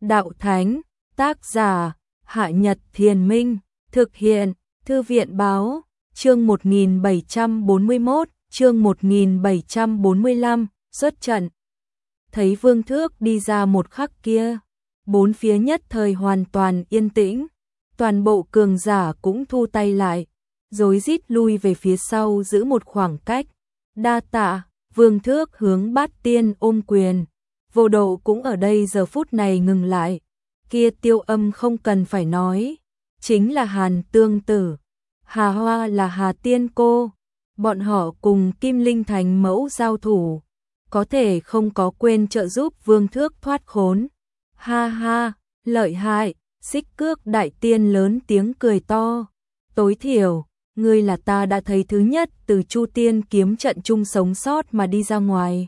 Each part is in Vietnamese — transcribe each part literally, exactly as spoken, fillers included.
đạo thánh, tác giả, Hạ Nhật Thiền Minh, thực hiện, Thư viện báo, chương một nghìn bảy trăm bốn mươi mốt, chương một nghìn bảy trăm bốn mươi lăm, xuất trận. Thấy Vương Thước đi ra một khắc kia, bốn phía nhất thời hoàn toàn yên tĩnh, toàn bộ cường giả cũng thu tay lại, rối rít lui về phía sau giữ một khoảng cách. Đa tạ. Vương Thước hướng Bát Tiên ôm quyền. Vô Độ cũng ở đây giờ phút này ngừng lại. Kia Tiêu Âm không cần phải nói, chính là Hàn Tương Tử, Hà Hoa là Hà Tiên cô, bọn họ cùng Kim Linh Thành mẫu giao thủ, có thể không có quên trợ giúp Vương Thước thoát khốn. Ha ha, lợi hại. Xích Cước Đại Tiên lớn tiếng cười to, tối thiểu ngươi là ta đã thấy thứ nhất từ Chu Tiên kiếm trận chung sống sót mà đi ra ngoài.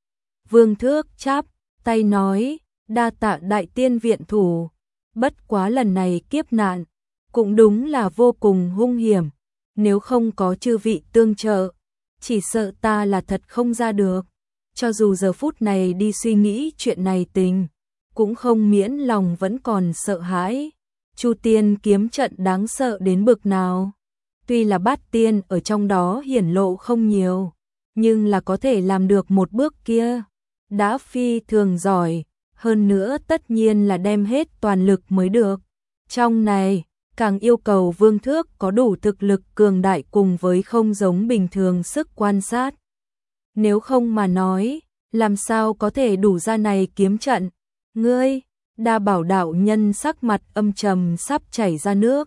Vương Thước chắp tay nói, đa tạ Đại Tiên viện thủ, bất quá lần này kiếp nạn cũng đúng là vô cùng hung hiểm, nếu không có chư vị tương trợ, chỉ sợ ta là thật không ra được. Cho dù giờ phút này đi suy nghĩ chuyện này tình, cũng không miễn lòng vẫn còn sợ hãi. Chu Tiên kiếm trận đáng sợ đến bực nào? Tuy là Bát Tiên ở trong đó hiển lộ không nhiều, nhưng là có thể làm được một bước kia, đã phi thường giỏi, hơn nữa tất nhiên là đem hết toàn lực mới được. Trong này, càng yêu cầu Vương Thước có đủ thực lực cường đại cùng với không giống bình thường sức quan sát. Nếu không mà nói, làm sao có thể đủ ra này kiếm trận? Ngươi, Đa Bảo đạo nhân sắc mặt âm trầm sắp chảy ra nước.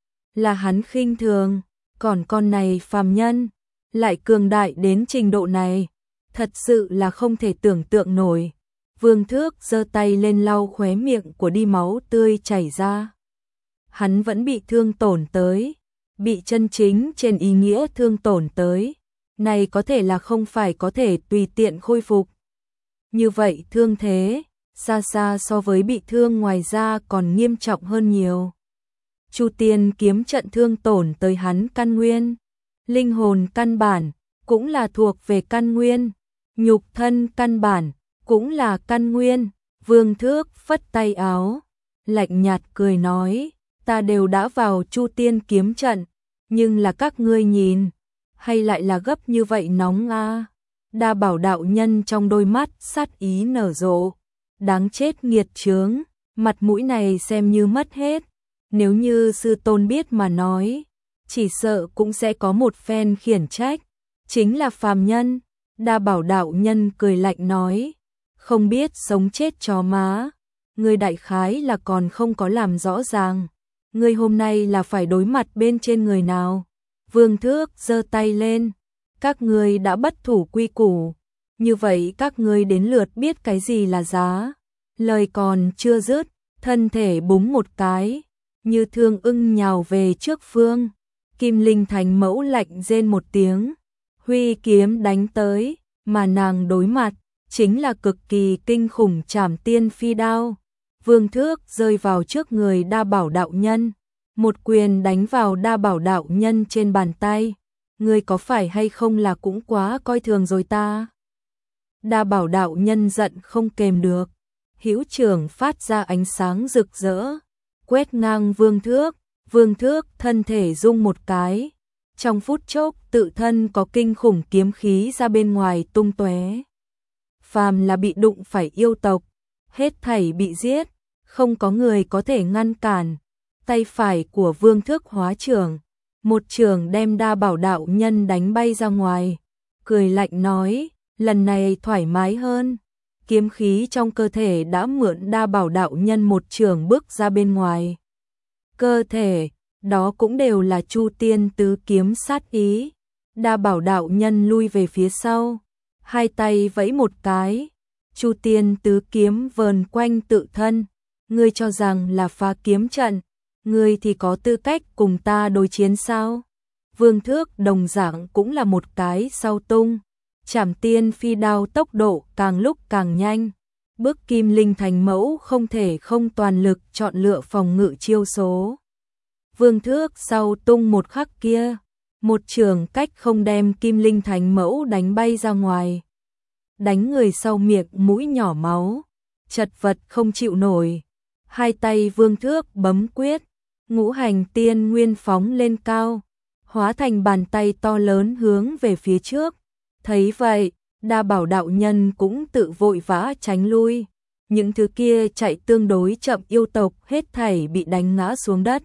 Là hắn khinh thường, còn con này phàm nhân, lại cường đại đến trình độ này, thật sự là không thể tưởng tượng nổi. Vương Thước giơ tay lên lau khóe miệng của đi máu tươi chảy ra. Hắn vẫn bị thương tổn tới, bị chân chính trên ý nghĩa thương tổn tới, này có thể là không phải có thể tùy tiện khôi phục. Như vậy thương thế, xa xa so với bị thương ngoài ra còn nghiêm trọng hơn nhiều. Chu Tiên kiếm trận thương tổn tới hắn căn nguyên, linh hồn căn bản cũng là thuộc về căn nguyên, nhục thân căn bản cũng là căn nguyên. Vương Thước phất tay áo, lạnh nhạt cười nói, ta đều đã vào Chu Tiên kiếm trận, nhưng là các ngươi nhìn, hay lại là gấp như vậy nóng a? À? Đa Bảo đạo nhân trong đôi mắt sát ý nở rộ, đáng chết nghiệt chướng, mặt mũi này xem như mất hết. Nếu như sư tôn biết mà nói, chỉ sợ cũng sẽ có một phen khiển trách, chính là phàm nhân. Đa Bảo đạo nhân cười lạnh nói, không biết sống chết chó má, ngươi đại khái là còn không có làm rõ ràng, ngươi hôm nay là phải đối mặt bên trên người nào? Vương Thước giơ tay lên, các ngươi đã bất thủ quy củ, như vậy các ngươi đến lượt biết cái gì là giá. Lời còn chưa dứt, thân thể búng một cái, như thương ưng nhào về trước phương. Kim Linh Thành mẫu lạnh rên một tiếng, huy kiếm đánh tới, mà nàng đối mặt chính là cực kỳ kinh khủng Trảm Tiên phi đao. Vương Thước rơi vào trước người Đa Bảo đạo nhân, một quyền đánh vào Đa Bảo đạo nhân trên bàn tay. Ngươi có phải hay không là cũng quá coi thường rồi ta? Đa Bảo đạo nhân giận không kềm được, hữu trưởng phát ra ánh sáng rực rỡ, quét ngang Vương Thước. Vương Thước thân thể rung một cái, trong phút chốc tự thân có kinh khủng kiếm khí ra bên ngoài tung tóe. Phàm là bị đụng phải yêu tộc, hết thảy bị giết, không có người có thể ngăn cản. Tay phải của Vương Thước hóa trưởng, một trường đem Đa Bảo đạo nhân đánh bay ra ngoài, cười lạnh nói, lần này thoải mái hơn. Kiếm khí trong cơ thể đã mượn Đa Bảo đạo nhân một trường bước ra bên ngoài. Cơ thể, đó cũng đều là Chu Tiên tứ kiếm sát ý. Đa Bảo đạo nhân lui về phía sau, hai tay vẫy một cái, Chu Tiên tứ kiếm vờn quanh tự thân. Ngươi cho rằng là phá kiếm trận, ngươi thì có tư cách cùng ta đối chiến sao? Vương Thước đồng dạng cũng là một cái sau tung, Trảm Tiên phi đao tốc độ càng lúc càng nhanh, bước Kim Linh Thành mẫu không thể không toàn lực chọn lựa phòng ngự chiêu số. Vương Thước sau tung một khắc kia, một trường cách không đem Kim Linh Thành mẫu đánh bay ra ngoài, đánh người sau miệng mũi nhỏ máu, chật vật không chịu nổi, hai tay Vương Thước bấm quyết, ngũ hành tiên nguyên phóng lên cao, hóa thành bàn tay to lớn hướng về phía trước. Thấy vậy, Đa Bảo đạo nhân cũng tự vội vã tránh lui. Những thứ kia chạy tương đối chậm yêu tộc hết thảy bị đánh ngã xuống đất.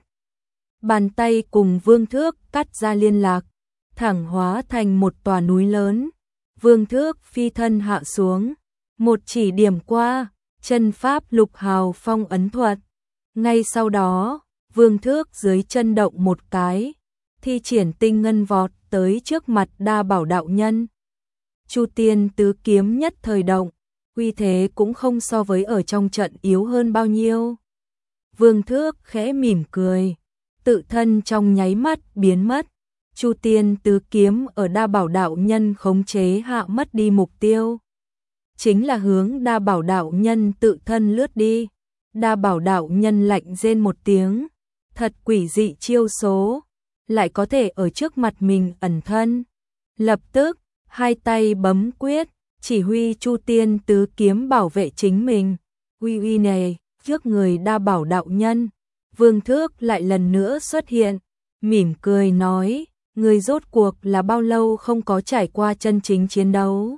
Bàn tay cùng Vương Thước cắt ra liên lạc, thẳng hóa thành một tòa núi lớn. Vương Thước phi thân hạ xuống, một chỉ điểm qua, chân pháp lục hào phong ấn thuật. Ngay sau đó, Vương Thước dưới chân động một cái, thi triển tinh ngân vọt tới trước mặt Đa Bảo đạo nhân. Chu Tiên tứ kiếm nhất thời động, uy thế cũng không so với ở trong trận yếu hơn bao nhiêu. Vương Thước khẽ mỉm cười, tự thân trong nháy mắt biến mất. Chu Tiên tứ kiếm ở Đa Bảo đạo nhân khống chế hạ mất đi mục tiêu, chính là hướng Đa Bảo đạo nhân tự thân lướt đi. Đa Bảo đạo nhân lạnh rên một tiếng, thật quỷ dị chiêu số, lại có thể ở trước mặt mình ẩn thân. Lập tức, hai tay bấm quyết, chỉ huy Chu Tiên tứ kiếm bảo vệ chính mình. Uy uy này, trước người Đa Bảo đạo nhân, Vương Thước lại lần nữa xuất hiện, mỉm cười nói, ngươi rốt cuộc là bao lâu không có trải qua chân chính chiến đấu?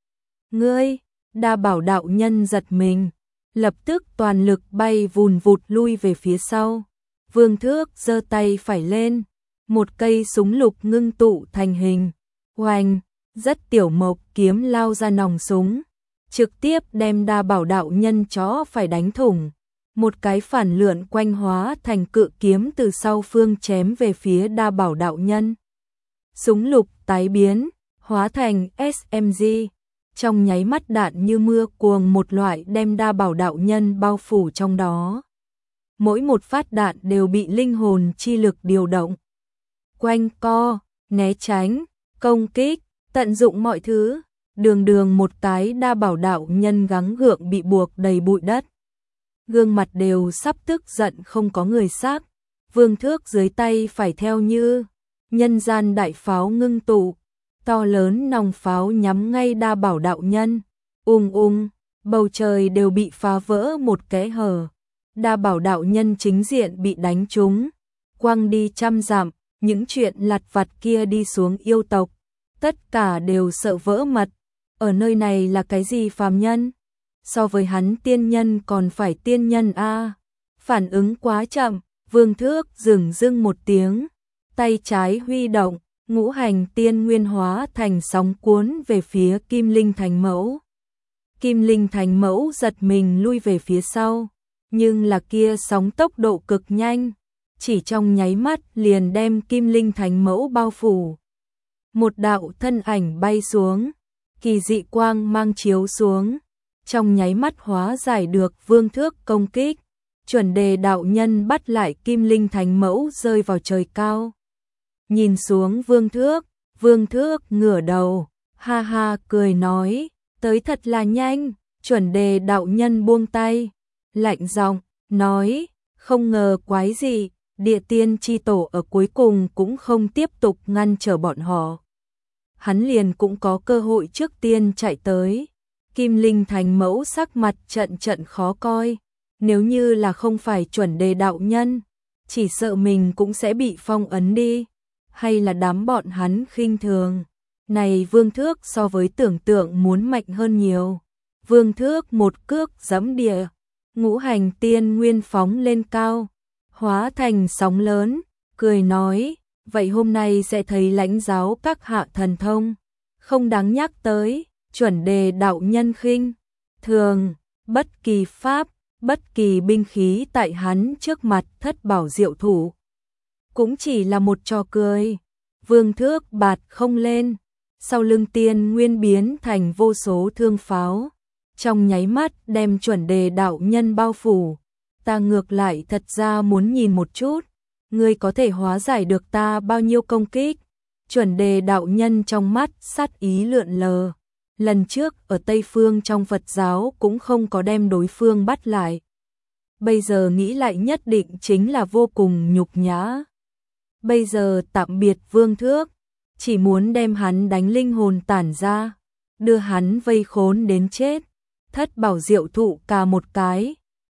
Ngươi, Đa Bảo đạo nhân giật mình, lập tức toàn lực bay vùn vụt lui về phía sau. Vương Thước giơ tay phải lên, một cây súng lục ngưng tụ thành hình, oanh, rất tiểu mộc kiếm lao ra nòng súng, trực tiếp đem Đa Bảo đạo nhân chó phải đánh thủng. Một cái phản lượn quanh hóa thành cự kiếm từ sau phương chém về phía Đa Bảo đạo nhân. Súng lục tái biến, hóa thành ét em giê, trong nháy mắt đạn như mưa cuồng một loại đem Đa Bảo đạo nhân bao phủ trong đó. Mỗi một phát đạn đều bị linh hồn chi lực điều động. Quanh co, né tránh, công kích, tận dụng mọi thứ, đường đường một cái Đa Bảo đạo nhân gắng gượng bị buộc đầy bụi đất. Gương mặt đều sắp tức giận không có người xác. Vương Thước dưới tay phải theo như nhân gian đại pháo ngưng tụ, to lớn nòng pháo nhắm ngay Đa Bảo đạo nhân. Ung ung, bầu trời đều bị phá vỡ một kẽ hở. Đa Bảo đạo nhân chính diện bị đánh trúng, quăng đi trăm dặm. Những chuyện lặt vặt kia đi xuống yêu tộc, tất cả đều sợ vỡ mật. Ở nơi này là cái gì phàm nhân? So với hắn tiên nhân còn phải tiên nhân a. À. Phản ứng quá chậm, Vương Thước dừng dưng một tiếng, tay trái huy động, ngũ hành tiên nguyên hóa thành sóng cuốn về phía Kim Linh Thành Mẫu. Kim Linh Thành Mẫu giật mình lui về phía sau, nhưng là kia sóng tốc độ cực nhanh, chỉ trong nháy mắt liền đem Kim Linh Thành Mẫu bao phủ. Một đạo thân ảnh bay xuống, kỳ dị quang mang chiếu xuống, trong nháy mắt hóa giải được Vương Thước công kích. Chuẩn Đề đạo nhân bắt lại Kim Linh Thành Mẫu rơi vào trời cao. Nhìn xuống Vương Thước, Vương Thước ngửa đầu, ha ha cười nói, tới thật là nhanh. Chuẩn Đề đạo nhân buông tay, lạnh giọng nói, không ngờ quái gì, địa tiên chi tổ ở cuối cùng cũng không tiếp tục ngăn trở bọn họ. Hắn liền cũng có cơ hội trước tiên chạy tới. Kim Linh Thành Mẫu sắc mặt trận trận khó coi, nếu như là không phải Chuẩn Đề đạo nhân, chỉ sợ mình cũng sẽ bị phong ấn đi, hay là đám bọn hắn khinh thường. Này Vương Thước so với tưởng tượng muốn mạnh hơn nhiều. Vương Thước một cước giẫm địa, ngũ hành tiên nguyên phóng lên cao, hóa thành sóng lớn, cười nói, vậy hôm nay sẽ thấy lãnh giáo các hạ thần thông, không đáng nhắc tới. Chuẩn Đề đạo nhân khinh thường, bất kỳ pháp, bất kỳ binh khí tại hắn trước mặt thất bảo diệu thủ, cũng chỉ là một trò cười. Vương Thước bạt không lên, sau lưng tiên nguyên biến thành vô số thương pháo, trong nháy mắt đem Chuẩn Đề đạo nhân bao phủ. Ta ngược lại thật ra muốn nhìn một chút, ngươi có thể hóa giải được ta bao nhiêu công kích. Chuẩn Đề đạo nhân trong mắt sát ý lượn lờ. Lần trước ở Tây Phương trong Phật giáo cũng không có đem đối phương bắt lại. Bây giờ nghĩ lại nhất định chính là vô cùng nhục nhã. Bây giờ tạm biệt Vương Thước, chỉ muốn đem hắn đánh linh hồn tản ra, đưa hắn vây khốn đến chết. Thất bảo diệu thụ cà một cái,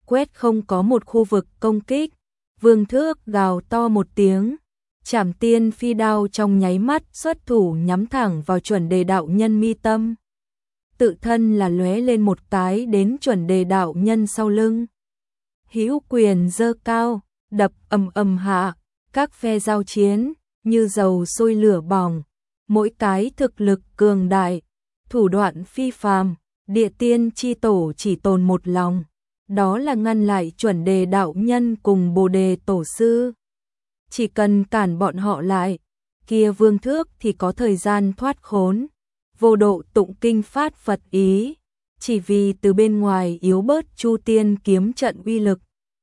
quét không có một khu vực công kích. Vương Thước gào to một tiếng, Trảm Tiên Phi đao trong nháy mắt xuất thủ nhắm thẳng vào Chuẩn Đề đạo nhân mi tâm. Tự thân là lóe lên một cái đến Chuẩn Đề đạo nhân sau lưng. Hữu quyền giơ cao, đập ầm ầm hạ, các phe giao chiến như dầu sôi lửa bỏng, mỗi cái thực lực cường đại, thủ đoạn phi phàm, Địa Tiên chi tổ chỉ tồn một lòng, đó là ngăn lại Chuẩn Đề đạo nhân cùng Bồ Đề tổ sư. Chỉ cần cản bọn họ lại, kia Vương Thước thì có thời gian thoát khốn. Vô độ tụng kinh phát Phật ý, chỉ vì từ bên ngoài yếu bớt Chu Tiên kiếm trận uy lực.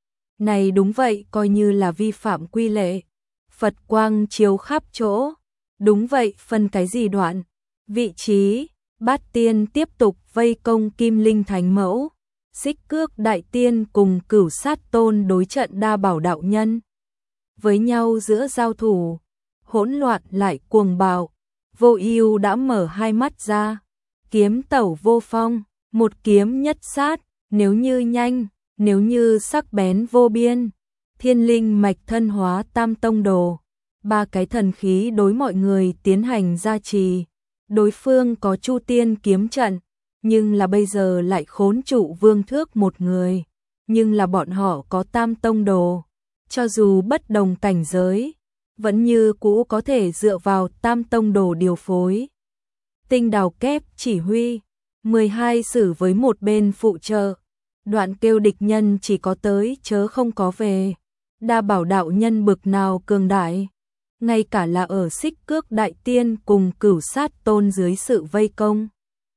Này đúng vậy, coi như là vi phạm quy lệ. Phật quang chiếu khắp chỗ. Đúng vậy, phân cái gì đoạn? Vị trí, Bát Tiên tiếp tục vây công Kim Linh Thánh Mẫu. Xích Cước Đại Tiên cùng Cửu Sát Tôn đối trận Đa Bảo đạo nhân. Với nhau giữa giao thủ, hỗn loạn lại cuồng bạo. Vô Ưu đã mở hai mắt ra, kiếm tẩu vô phong, một kiếm nhất sát, nếu như nhanh, nếu như sắc bén vô biên. Thiên linh mạch thân hóa tam tông đồ, ba cái thần khí đối mọi người tiến hành gia trì. Đối phương có Chu Tiên kiếm trận, nhưng là bây giờ lại khốn trụ Vương Thước một người, nhưng là bọn họ có tam tông đồ, cho dù bất đồng cảnh giới, vẫn như cũ có thể dựa vào tam tông đồ điều phối. Tinh đào kép chỉ huy, mười hai sử với một bên phụ trợ, đoạn kêu địch nhân chỉ có tới chớ không có về. Đa Bảo đạo nhân bực nào cường đại, ngay cả là ở Xích Cước Đại Tiên cùng Cửu Sát Tôn dưới sự vây công,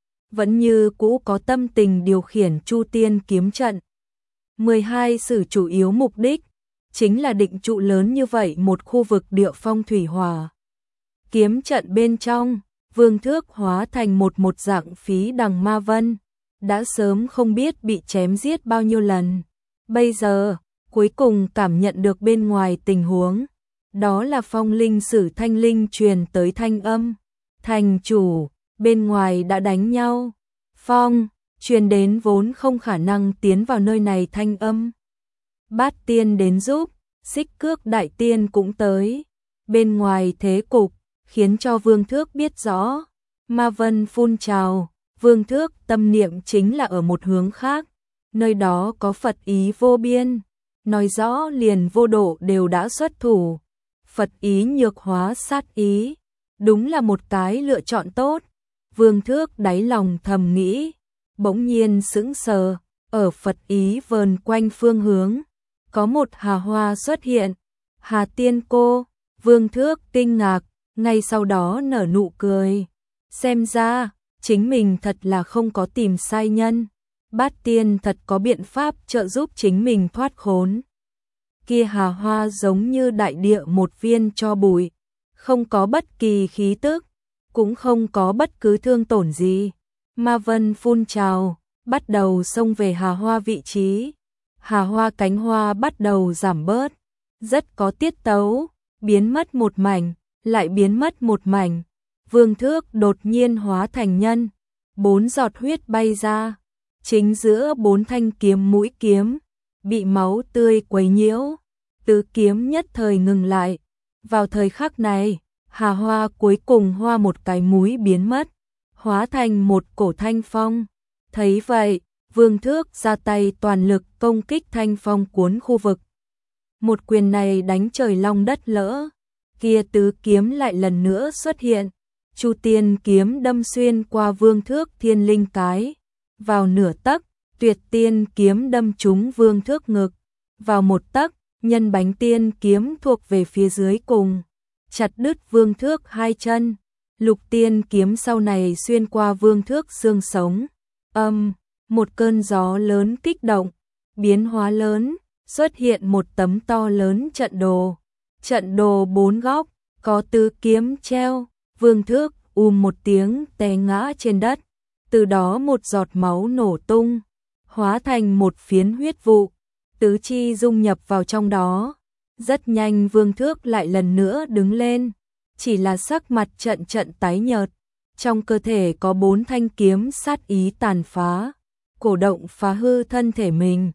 vẫn như cũ có tâm tình điều khiển Chu Tiên kiếm trận. mười hai sử chủ yếu mục đích chính là định trụ lớn như vậy một khu vực địa phong thủy hỏa. Kiếm trận bên trong, Vương Thước hóa thành một một dạng phí đằng ma vân, đã sớm không biết bị chém giết bao nhiêu lần. Bây giờ, cuối cùng cảm nhận được bên ngoài tình huống, đó là phong linh sử thanh linh truyền tới thanh âm. Thành chủ, bên ngoài đã đánh nhau. Phong, truyền đến vốn không khả năng tiến vào nơi này thanh âm. Bát Tiên đến giúp, Xích Cước Đại Tiên cũng tới. Bên ngoài thế cục, khiến cho Vương Thước biết rõ. Ma vân phun trào, Vương Thước tâm niệm chính là ở một hướng khác. Nơi đó có Phật ý vô biên, nói rõ liền vô độ đều đã xuất thủ. Phật ý nhược hóa sát ý, đúng là một cái lựa chọn tốt. Vương Thước đáy lòng thầm nghĩ, bỗng nhiên sững sờ, ở Phật ý vờn quanh phương hướng, có một hà hoa xuất hiện. Hà Tiên cô, Vương Thước kinh ngạc, ngay sau đó nở nụ cười. Xem ra, chính mình thật là không có tìm sai nhân. Bát Tiên thật có biện pháp trợ giúp chính mình thoát khốn. Kia hà hoa giống như đại địa một viên tro bụi, không có bất kỳ khí tức, cũng không có bất cứ thương tổn gì. Ma vân phun trào, bắt đầu xông về hà hoa vị trí. Hà hoa cánh hoa bắt đầu giảm bớt, rất có tiết tấu, biến mất một mảnh, lại biến mất một mảnh. Vương Thước đột nhiên hóa thành nhân, bốn giọt huyết bay ra, chính giữa bốn thanh kiếm mũi kiếm, bị máu tươi quấy nhiễu, tứ kiếm nhất thời ngừng lại. Vào thời khắc này, hà hoa cuối cùng hoa một cái múi biến mất, hóa thành một cổ thanh phong. Thấy vậy, Vương Thước ra tay toàn lực công kích thanh phong cuốn khu vực. Một quyền này đánh trời long đất lỡ, kia tứ kiếm lại lần nữa xuất hiện. Chu Tiên kiếm đâm xuyên qua Vương Thước thiên linh cái, vào nửa tấc, Tuyệt Tiên kiếm đâm trúng Vương Thước ngực, vào một tấc, Nhân Bánh Tiên kiếm thuộc về phía dưới cùng, chặt đứt Vương Thước hai chân. Lục Tiên kiếm sau này xuyên qua Vương Thước xương sống. Âm, một cơn gió lớn kích động, biến hóa lớn, xuất hiện một tấm to lớn trận đồ. Trận đồ bốn góc, có tứ kiếm treo, Vương Thước ùm một tiếng té ngã trên đất, từ đó một giọt máu nổ tung, hóa thành một phiến huyết vụ, tứ chi dung nhập vào trong đó. Rất nhanh Vương Thước lại lần nữa đứng lên, chỉ là sắc mặt trận trận tái nhợt, trong cơ thể có bốn thanh kiếm sát ý tàn phá, cổ động phá hư thân thể mình.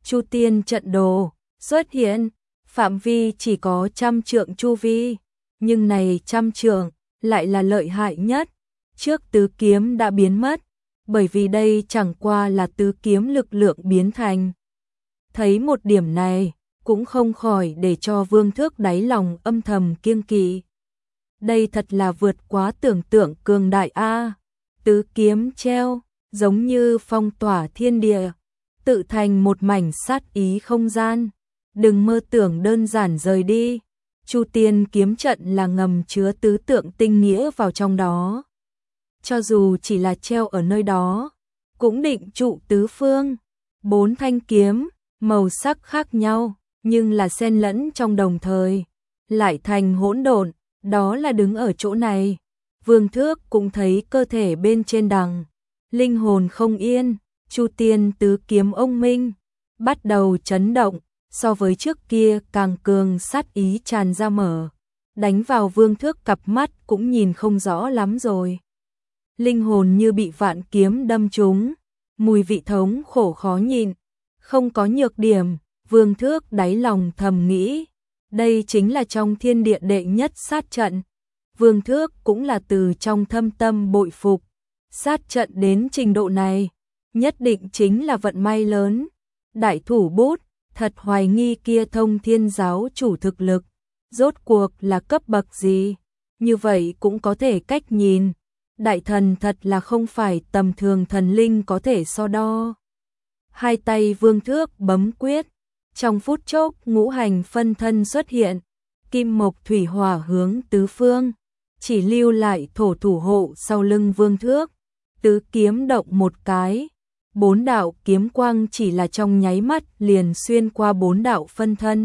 Chu tiên trận đồ xuất hiện, phạm vi chỉ có trăm trượng chu vi, nhưng này trăm trượng lại là lợi hại nhất. Trước tứ kiếm đã biến mất, bởi vì đây chẳng qua là tứ kiếm lực lượng biến thành. Thấy một điểm này, cũng không khỏi để cho Vương Thước đáy lòng âm thầm kiêng kỵ. Đây thật là vượt quá tưởng tượng cường đại a. Tứ kiếm treo, giống như phong tỏa thiên địa, tự thành một mảnh sát ý không gian. Đừng mơ tưởng đơn giản rời đi. Chu tiên kiếm trận là ngầm chứa tứ tượng tinh nghĩa vào trong đó. Cho dù chỉ là treo ở nơi đó, cũng định trụ tứ phương. Bốn thanh kiếm, màu sắc khác nhau, nhưng là xen lẫn trong đồng thời, lại thành hỗn độn. Đó là đứng ở chỗ này, Vương Thước cũng thấy cơ thể bên trên đằng, linh hồn không yên. Chu tiên tứ kiếm ông minh bắt đầu chấn động, so với trước kia càng cường sát ý tràn ra mở, đánh vào Vương Thước cặp mắt cũng nhìn không rõ lắm rồi. Linh hồn như bị vạn kiếm đâm trúng, mùi vị thống khổ khó nhịn, không có nhược điểm. Vương Thước đáy lòng thầm nghĩ, đây chính là trong thiên địa đệ nhất sát trận. Vương Thước cũng là từ trong thâm tâm bội phục, sát trận đến trình độ này, nhất định chính là vận may lớn. Đại thủ bút, thật hoài nghi kia Thông Thiên giáo chủ thực lực, rốt cuộc là cấp bậc gì, như vậy cũng có thể cách nhìn. Đại thần thật là không phải tầm thường thần linh có thể so đo. Hai tay Vương Thước bấm quyết, trong phút chốc ngũ hành phân thân xuất hiện, kim mộc thủy hỏa hướng tứ phương, chỉ lưu lại thổ thủ hộ sau lưng Vương Thước. Tứ kiếm động một cái, bốn đạo kiếm quang chỉ là trong nháy mắt liền xuyên qua bốn đạo phân thân,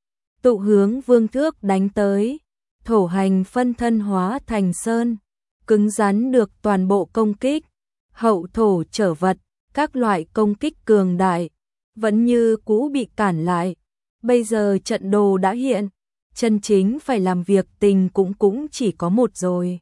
tụ hướng Vương Thước đánh tới. Thổ hành phân thân hóa thành sơn, cứng rắn được toàn bộ công kích. Hậu thổ trở vật, các loại công kích cường đại vẫn như cũ bị cản lại. Bây giờ trận đồ đã hiện, chân chính phải làm việc tình cũng cũng chỉ có một rồi.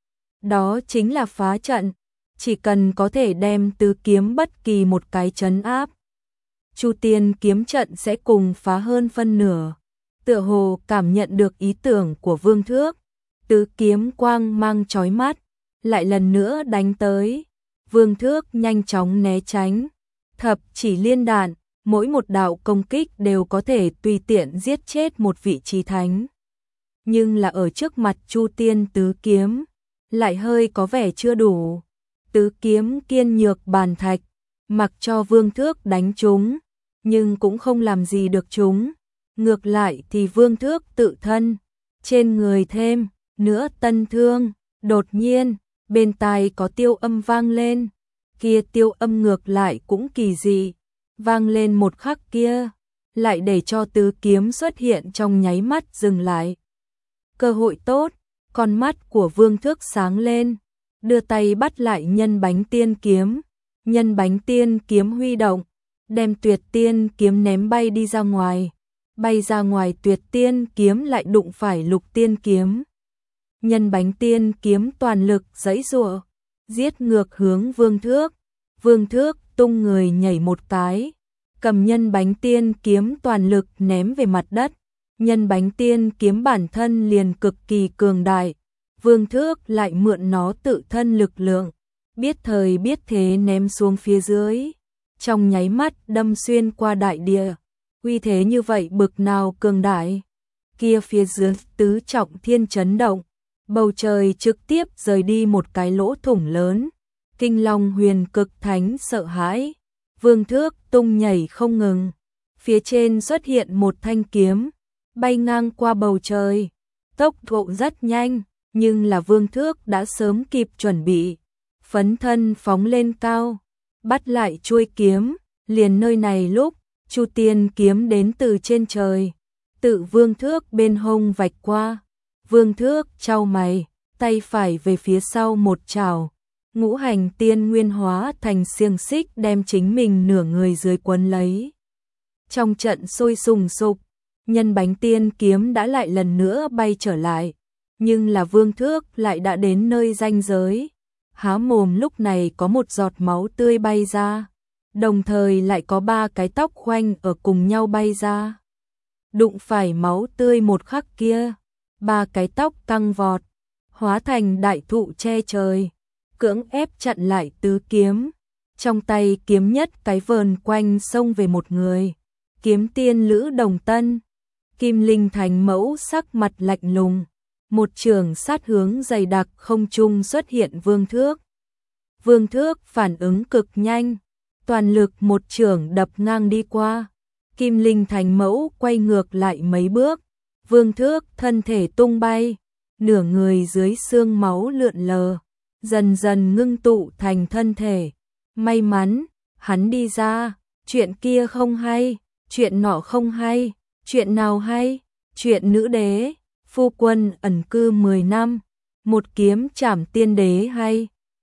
Đó chính là phá trận, chỉ cần có thể đem tứ kiếm bất kỳ một cái trấn áp, Chu tiên kiếm trận sẽ cùng phá hơn phân nửa. Tựa hồ cảm nhận được ý tưởng của Vương Thước, tứ kiếm quang mang chói mắt, lại lần nữa đánh tới. Vương Thước nhanh chóng né tránh, thập chỉ liên đạn, mỗi một đạo công kích đều có thể tùy tiện giết chết một vị trí thánh. Nhưng là ở trước mặt Chu tiên tứ kiếm, lại hơi có vẻ chưa đủ. Tứ kiếm kiên nhược bàn thạch, mặc cho Vương Thước đánh chúng, nhưng cũng không làm gì được chúng. Ngược lại thì Vương Thước tự thân, trên người thêm nữa tân thương. Đột nhiên, bên tai có tiêu âm vang lên, kia tiêu âm ngược lại cũng kỳ dị, vang lên một khắc kia, lại để cho tứ kiếm xuất hiện trong nháy mắt dừng lại. Cơ hội tốt, con mắt của Vương Thước sáng lên, đưa tay bắt lại nhân bánh tiên kiếm. Nhân bánh tiên kiếm huy động, đem tuyệt tiên kiếm ném bay đi ra ngoài. Bay ra ngoài tuyệt tiên kiếm lại đụng phải lục tiên kiếm. Nhân bánh tiên kiếm toàn lực giãy giụa, giết ngược hướng Vương Thước. Vương Thước tung người nhảy một cái, cầm nhân bánh tiên kiếm toàn lực ném về mặt đất. Nhân bánh tiên kiếm bản thân liền cực kỳ cường đại, Vương Thước lại mượn nó tự thân lực lượng, biết thời biết thế ném xuống phía dưới, trong nháy mắt đâm xuyên qua đại địa. Uy thế như vậy bực nào cường đại, kia phía dưới tứ trọng thiên chấn động, bầu trời trực tiếp rời đi một cái lỗ thủng lớn. Kinh Long Huyền Cực Thánh sợ hãi, Vương Thước tung nhảy không ngừng, phía trên xuất hiện một thanh kiếm, bay ngang qua bầu trời, tốc độ rất nhanh, nhưng là Vương Thước đã sớm kịp chuẩn bị, phấn thân phóng lên cao, bắt lại chuôi kiếm. Liền nơi này lúc Chu tiên kiếm đến từ trên trời, tự Vương Thước bên hông vạch qua. Vương Thước chau mày, tay phải về phía sau một chảo, ngũ hành tiên nguyên hóa thành xiềng xích đem chính mình nửa người dưới quấn lấy. Trong trận sôi sùng sục, nhân bánh tiên kiếm đã lại lần nữa bay trở lại, nhưng là Vương Thước lại đã đến nơi ranh giới. Há mồm lúc này có một giọt máu tươi bay ra, đồng thời lại có ba cái tóc khoanh ở cùng nhau bay ra. Đụng phải máu tươi một khắc kia, ba cái tóc căng vọt, hóa thành đại thụ che trời, cưỡng ép chặn lại tứ kiếm. Trong tay kiếm nhất cái vờn quanh xông về một người, kiếm tiên Lữ Đồng Tân. Kim Linh Thành mẫu sắc mặt lạnh lùng, một trường sát hướng dày đặc không trung xuất hiện Vương Thước. Vương Thước phản ứng cực nhanh, toàn lực một trường đập ngang đi qua. Kim Linh Thành mẫu quay ngược lại mấy bước, Vương Thước thân thể tung bay, nửa người dưới xương máu lượn lờ, dần dần ngưng tụ thành thân thể. May mắn, hắn đi ra, chuyện kia không hay, chuyện nọ không hay, chuyện nào hay, chuyện nữ đế, phu quân ẩn cư mười năm, một kiếm trảm tiên đế hay.